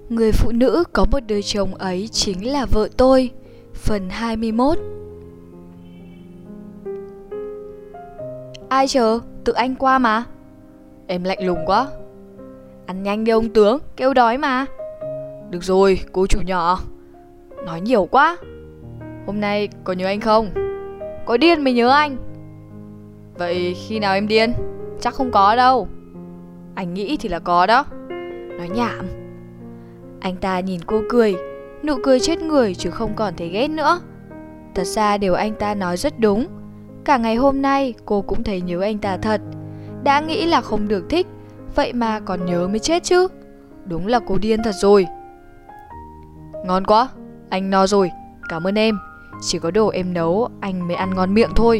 Người phụ nữ có một đời chồng ấy chính là vợ tôi. Phần 21. Ai chờ, tự anh qua mà. Em lạnh lùng quá. Ăn nhanh đi ông tướng, kêu đói mà. Được rồi, cô chủ nhỏ. Nói nhiều quá. Hôm nay có nhớ anh không? Có điên mới nhớ anh. Vậy khi nào em điên? Chắc không có đâu. Anh nghĩ thì là có đó. Nói nhảm. Anh ta nhìn cô cười, nụ cười chết người chứ không còn thấy ghét nữa. Thật ra điều anh ta nói rất đúng. Cả ngày hôm nay cô cũng thấy nhớ anh ta thật. Đã nghĩ là không được thích, vậy mà còn nhớ mới chết chứ. Đúng là cô điên thật rồi. Ngon quá, anh no rồi, cảm ơn em. Chỉ có đồ em nấu anh mới ăn ngon miệng thôi.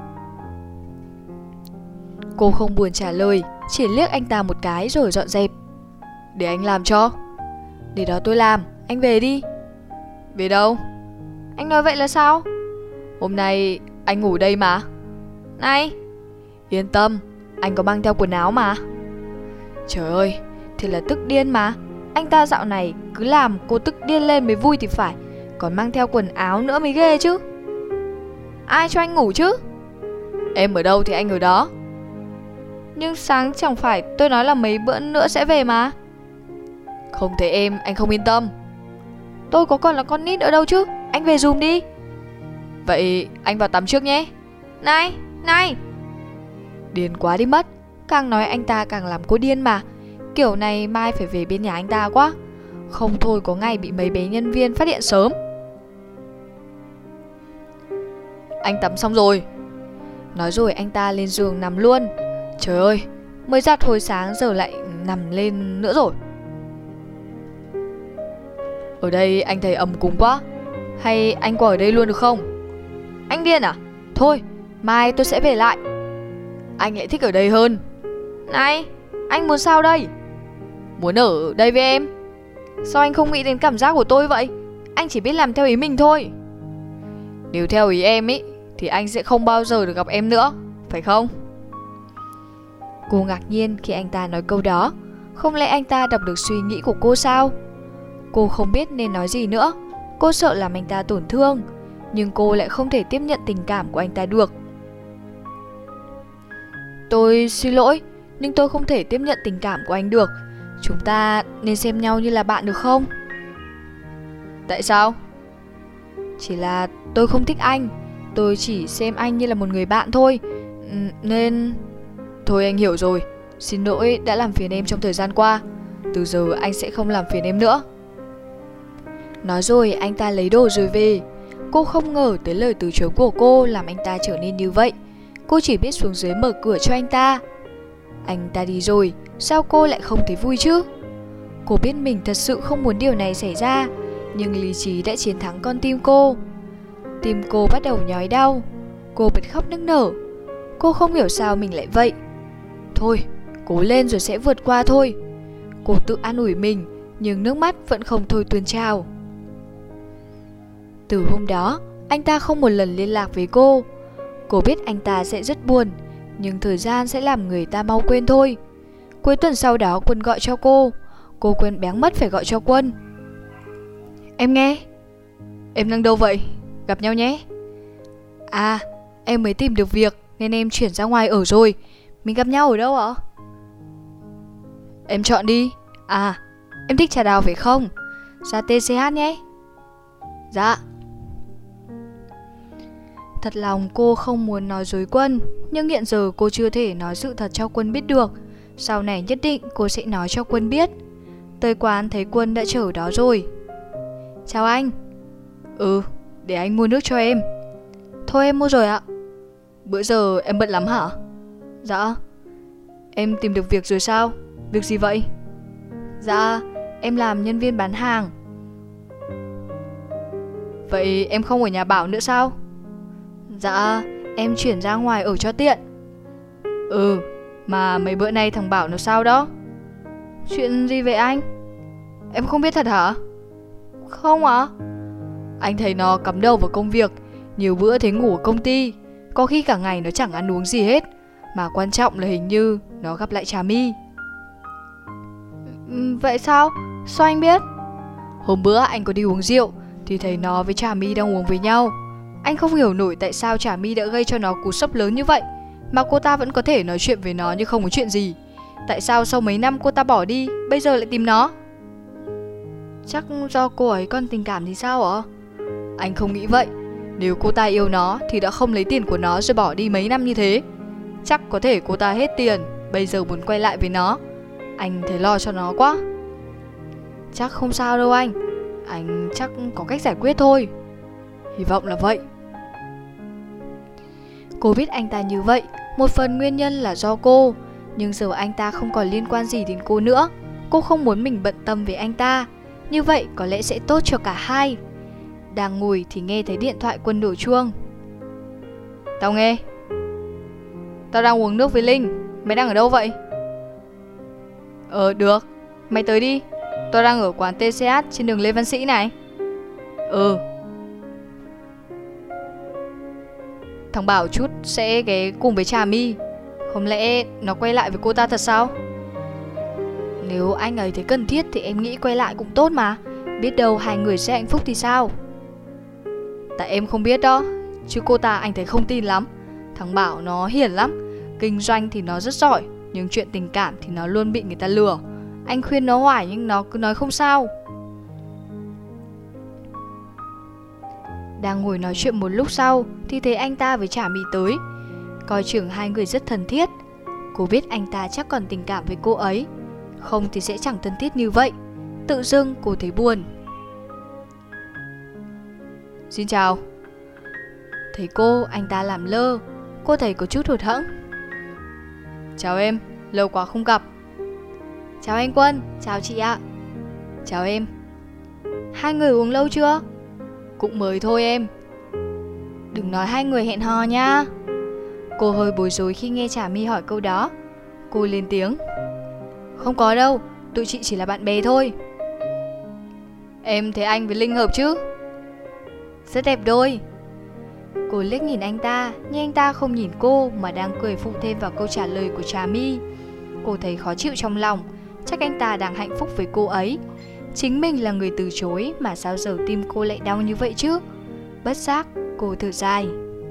Cô không buồn trả lời, chỉ liếc anh ta một cái rồi dọn dẹp. Để anh làm cho. Để đó tôi làm, anh về đi. Về đâu? Anh nói vậy là sao? Hôm nay anh ngủ đây mà. Này, yên tâm, anh có mang theo quần áo mà. Trời ơi, thì là tức điên mà. Anh ta dạo này cứ làm cô tức điên lên mới vui thì phải. Còn mang theo quần áo nữa mới ghê chứ. Ai cho anh ngủ chứ? Em ở đâu thì anh ở đó. Nhưng sáng chẳng phải tôi nói là mấy bữa nữa sẽ về mà. Không thấy em, anh không yên tâm. Tôi có còn là con nít ở đâu chứ. Anh về giùm đi. Vậy anh vào tắm trước nhé. Này. Điên quá đi mất. Càng nói anh ta càng làm cô điên mà. Kiểu này mai phải về bên nhà anh ta quá. Không thôi có ngày bị mấy bé nhân viên phát hiện sớm. Anh tắm xong rồi. Nói rồi anh ta lên giường nằm luôn. Trời ơi, mới giặt hồi sáng giờ lại nằm lên nữa rồi. Ở đây anh thấy ấm cúng quá. Hay anh qua ở đây luôn được không? Anh điên à? Thôi, mai tôi sẽ về lại. Anh lại thích ở đây hơn. Này, anh muốn sao đây? Muốn ở đây với em. Sao anh không nghĩ đến cảm giác của tôi vậy? Anh chỉ biết làm theo ý mình thôi. Nếu theo ý em ý thì anh sẽ không bao giờ được gặp em nữa, phải không? Cô ngạc nhiên khi anh ta nói câu đó. Không lẽ anh ta đọc được suy nghĩ của cô sao? Cô không biết nên nói gì nữa. Cô sợ làm anh ta tổn thương, nhưng cô lại không thể tiếp nhận tình cảm của anh ta được. Tôi xin lỗi, nhưng tôi không thể tiếp nhận tình cảm của anh được. Chúng ta nên xem nhau như là bạn được không? Tại sao? Chỉ là tôi không thích anh. Tôi chỉ xem anh như là một người bạn thôi. Nên... Thôi anh hiểu rồi. Xin lỗi đã làm phiền em trong thời gian qua. Từ giờ anh sẽ không làm phiền em nữa. Nói rồi anh ta lấy đồ rồi về. Cô không ngờ tới lời từ chối của cô làm anh ta trở nên như vậy. Cô chỉ biết xuống dưới mở cửa cho anh ta. Anh ta đi rồi, sao cô lại không thấy vui chứ? Cô biết mình thật sự không muốn điều này xảy ra, nhưng lý trí đã chiến thắng con tim cô. Tim cô bắt đầu nhói đau. Cô bật khóc nức nở. Cô không hiểu sao mình lại vậy. Thôi, cố lên rồi sẽ vượt qua thôi. Cô tự an ủi mình, nhưng nước mắt vẫn không thôi tuôn trào. Từ hôm đó, anh ta không một lần liên lạc với cô. Cô biết anh ta sẽ rất buồn, nhưng thời gian sẽ làm người ta mau quên thôi. Cuối tuần sau đó Quân gọi cho cô. Cô quên béng mất phải gọi cho Quân. Em nghe. Em đang đâu vậy? Gặp nhau nhé. À, em mới tìm được việc nên em chuyển ra ngoài ở rồi. Mình gặp nhau ở đâu ạ? Em chọn đi. À, em thích trà đào phải không? Ra TCH nhé. Dạ. Thật lòng cô không muốn nói dối Quân, nhưng hiện giờ cô chưa thể nói sự thật cho Quân biết được. Sau này nhất định cô sẽ nói cho Quân biết. Tới quán thấy Quân đã chờ đó rồi. Chào anh. Để anh mua nước cho em. Thôi em mua rồi ạ. Bữa giờ em bận lắm hả? Dạ. Em tìm được việc rồi sao? Việc gì vậy? Dạ, em làm nhân viên bán hàng. Vậy em không ở nhà Bảo nữa sao? Dạ, em chuyển ra ngoài ở cho tiện. Mà mấy bữa nay thằng Bảo nó sao đó? Chuyện gì vậy anh? Em không biết thật hả? Không ạ. Anh thấy nó cắm đầu vào công việc, nhiều bữa thấy ngủ ở công ty. Có khi cả ngày nó chẳng ăn uống gì hết. Mà quan trọng là hình như nó gặp lại Trà My. Vậy sao? Sao anh biết? Hôm bữa anh có đi uống rượu thì thấy nó với Trà My đang uống với nhau. Anh không hiểu nổi tại sao Trà My đã gây cho nó cú sốc lớn như vậy, mà cô ta vẫn có thể nói chuyện với nó như không có chuyện gì. Tại sao sau mấy năm cô ta bỏ đi, bây giờ lại tìm nó? Chắc do cô ấy còn tình cảm thì sao ạ? Anh không nghĩ vậy. Nếu cô ta yêu nó thì đã không lấy tiền của nó rồi bỏ đi mấy năm như thế. Chắc có thể cô ta hết tiền, bây giờ muốn quay lại với nó. Anh thấy lo cho nó quá. Chắc không sao đâu anh chắc có cách giải quyết thôi. Hy vọng là vậy. Cô biết anh ta như vậy, một phần nguyên nhân là do cô. Nhưng giờ anh ta không còn liên quan gì đến cô nữa. Cô không muốn mình bận tâm về anh ta. Như vậy có lẽ sẽ tốt cho cả hai. Đang ngồi thì nghe thấy điện thoại Quân đổ chuông. Tao nghe. Tao đang uống nước với Linh. Mày đang ở đâu vậy? Được. Mày tới đi. Tao đang ở quán TCH trên đường Lê Văn Sĩ này. Thằng Bảo chút sẽ ghé cùng với Trà My. Không lẽ nó quay lại với cô ta thật sao? Nếu anh ấy thấy cần thiết thì em nghĩ quay lại cũng tốt mà. Biết đâu hai người sẽ hạnh phúc thì sao? Tại em không biết đó. Chứ cô ta anh thấy không tin lắm. Thằng Bảo nó hiền lắm. Kinh doanh thì nó rất giỏi, nhưng chuyện tình cảm thì nó luôn bị người ta lừa. Anh khuyên nó hoài nhưng nó cứ nói không sao. Đang ngồi nói chuyện một lúc sau thì thấy anh ta với Trà My tới. Coi chừng hai người rất thân thiết. Cô biết anh ta chắc còn tình cảm với cô ấy, không thì sẽ chẳng thân thiết như vậy. Tự dưng cô thấy buồn. Xin chào. Thấy cô, anh ta làm lơ. Cô thấy có chút hụt hẫng. Chào em, lâu quá không gặp. Chào anh Quân, chào chị ạ. Chào em. Hai người uống lâu chưa? Cũng mới thôi em. Đừng nói hai người hẹn hò nha. Cô hơi bối rối khi nghe Trà My hỏi câu đó. Cô lên tiếng. Không có đâu, tụi chị chỉ là bạn bè thôi. Em thấy anh với Linh hợp chứ? Rất đẹp đôi. Cô liếc nhìn anh ta, nhưng anh ta không nhìn cô mà đang cười phụ thêm vào câu trả lời của Trà My. Cô thấy khó chịu trong lòng. Chắc anh ta đang hạnh phúc với cô ấy. Chính mình là người từ chối mà sao giờ tim cô lại đau như vậy chứ? Bất giác, cô thở dài.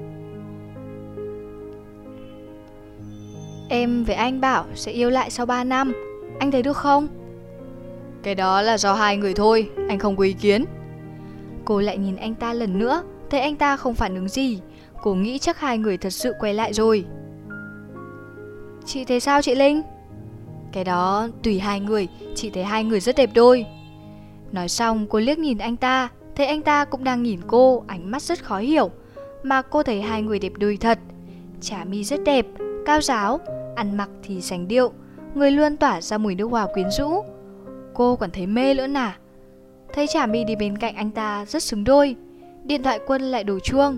Em với anh bảo sẽ yêu lại sau 3 năm. Anh thấy được không? Cái đó là do hai người thôi, anh không có ý kiến. Cô lại nhìn anh ta lần nữa, thấy anh ta không phản ứng gì. Cô nghĩ chắc hai người thật sự quay lại rồi. Chị thấy sao chị Linh? Cái đó tùy hai người, chị thấy hai người rất đẹp đôi. Nói xong cô liếc nhìn anh ta, thấy anh ta cũng đang nhìn cô, ánh mắt rất khó hiểu. Mà cô thấy hai người đẹp đôi thật. Trà My rất đẹp, cao ráo, ăn mặc thì sành điệu, người luôn tỏa ra mùi nước hoa quyến rũ. Cô còn thấy mê nữa nà. Thấy Trà My đi bên cạnh anh ta rất xứng đôi. Điện thoại Quân lại đổ chuông.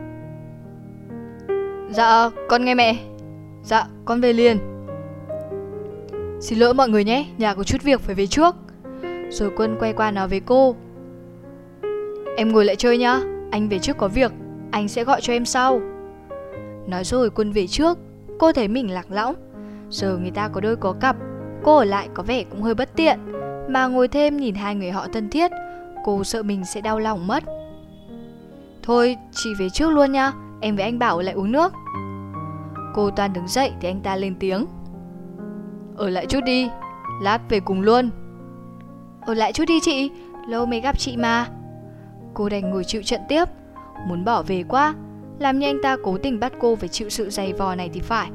Dạ, con nghe mẹ. Dạ, con về liền. Xin lỗi mọi người nhé, nhà có chút việc phải về trước. Rồi Quân quay qua nói với cô. Em ngồi lại chơi nhá, anh về trước có việc, anh sẽ gọi cho em sau. Nói rồi Quân về trước. Cô thấy mình lạc lõng. Giờ người ta có đôi có cặp, cô ở lại có vẻ cũng hơi bất tiện. Mà ngồi thêm nhìn hai người họ thân thiết, cô sợ mình sẽ đau lòng mất. Thôi chị về trước luôn nha, em với anh Bảo lại uống nước. Cô toàn đứng dậy thì anh ta lên tiếng. Ở lại chút đi, lát về cùng luôn. Ở lại chút đi chị, lâu mới gặp chị mà. Cô đành ngồi chịu trận tiếp. Muốn bỏ về quá, làm như anh ta cố tình bắt cô phải chịu sự dày vò này thì phải.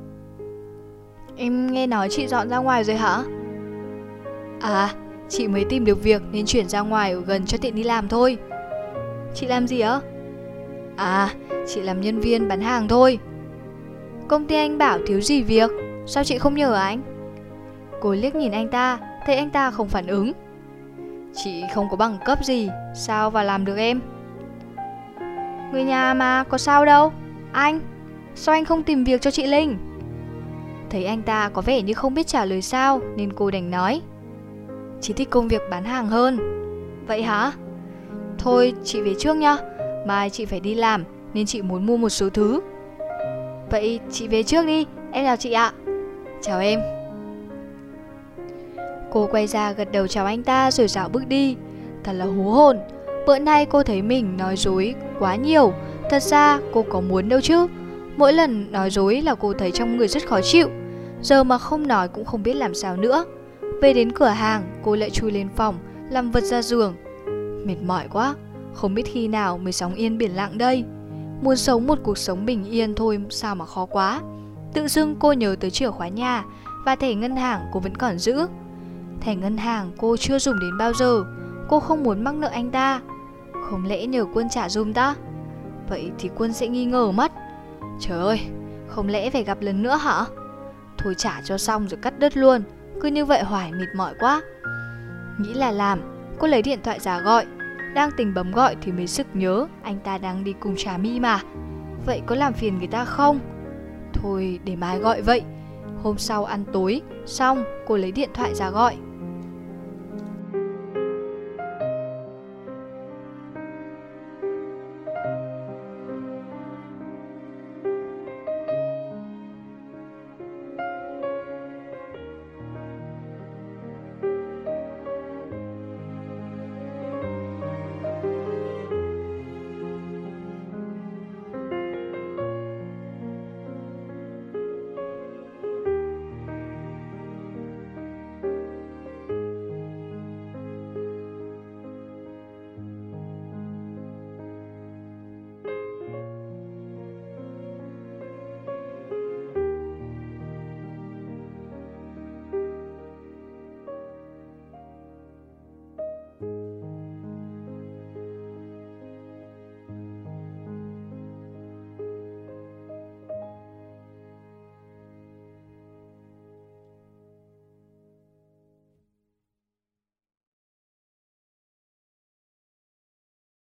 Em nghe nói chị dọn ra ngoài rồi hả? À, chị mới tìm được việc nên chuyển ra ngoài ở gần cho tiện đi làm thôi. Chị làm gì á? À, chị làm nhân viên bán hàng thôi. Công ty anh Bảo thiếu gì việc, sao chị không nhờ anh? Cô liếc nhìn anh ta, thấy anh ta không phản ứng. Chị không có bằng cấp gì, sao vào làm được em? Người nhà mà, có sao đâu. Anh, sao anh không tìm việc cho chị Linh? Thấy anh ta có vẻ như không biết trả lời sao nên cô đành nói. Chị thích công việc bán hàng hơn. Vậy hả? Thôi chị về trước nhá, mai chị phải đi làm nên chị muốn mua một số thứ. Vậy chị về trước đi, em chào chị ạ. Chào em. Cô quay ra gật đầu chào anh ta rồi dạo bước đi. thật là hú hồn. Bữa nay cô thấy mình nói dối quá nhiều. Thật ra cô có muốn đâu chứ. Mỗi lần nói dối là cô thấy trong người rất khó chịu. Giờ mà không nói cũng không biết làm sao nữa. Về đến cửa hàng, cô lại chui lên phòng, nằm vật ra giường. Mệt mỏi quá, không biết khi nào mới sóng yên biển lặng đây. Muốn sống một cuộc sống bình yên thôi sao mà khó quá. Tự dưng cô nhớ tới chìa khóa nhà và thẻ ngân hàng cô vẫn còn giữ. Thẻ ngân hàng cô chưa dùng đến bao giờ. Cô không muốn mắc nợ anh ta. Không lẽ nhờ Quân trả dùm ta? Vậy thì Quân sẽ nghi ngờ mất. Trời ơi, không lẽ phải gặp lần nữa hả? Thôi trả cho xong rồi cắt đứt luôn. Cứ như vậy hoài mệt mỏi quá. Nghĩ là làm, cô lấy điện thoại ra gọi. Đang tính bấm gọi thì mới sực nhớ anh ta đang đi cùng Trà My mà. Vậy có làm phiền người ta không? Thôi để mai gọi vậy. Hôm sau ăn tối xong cô lấy điện thoại ra gọi.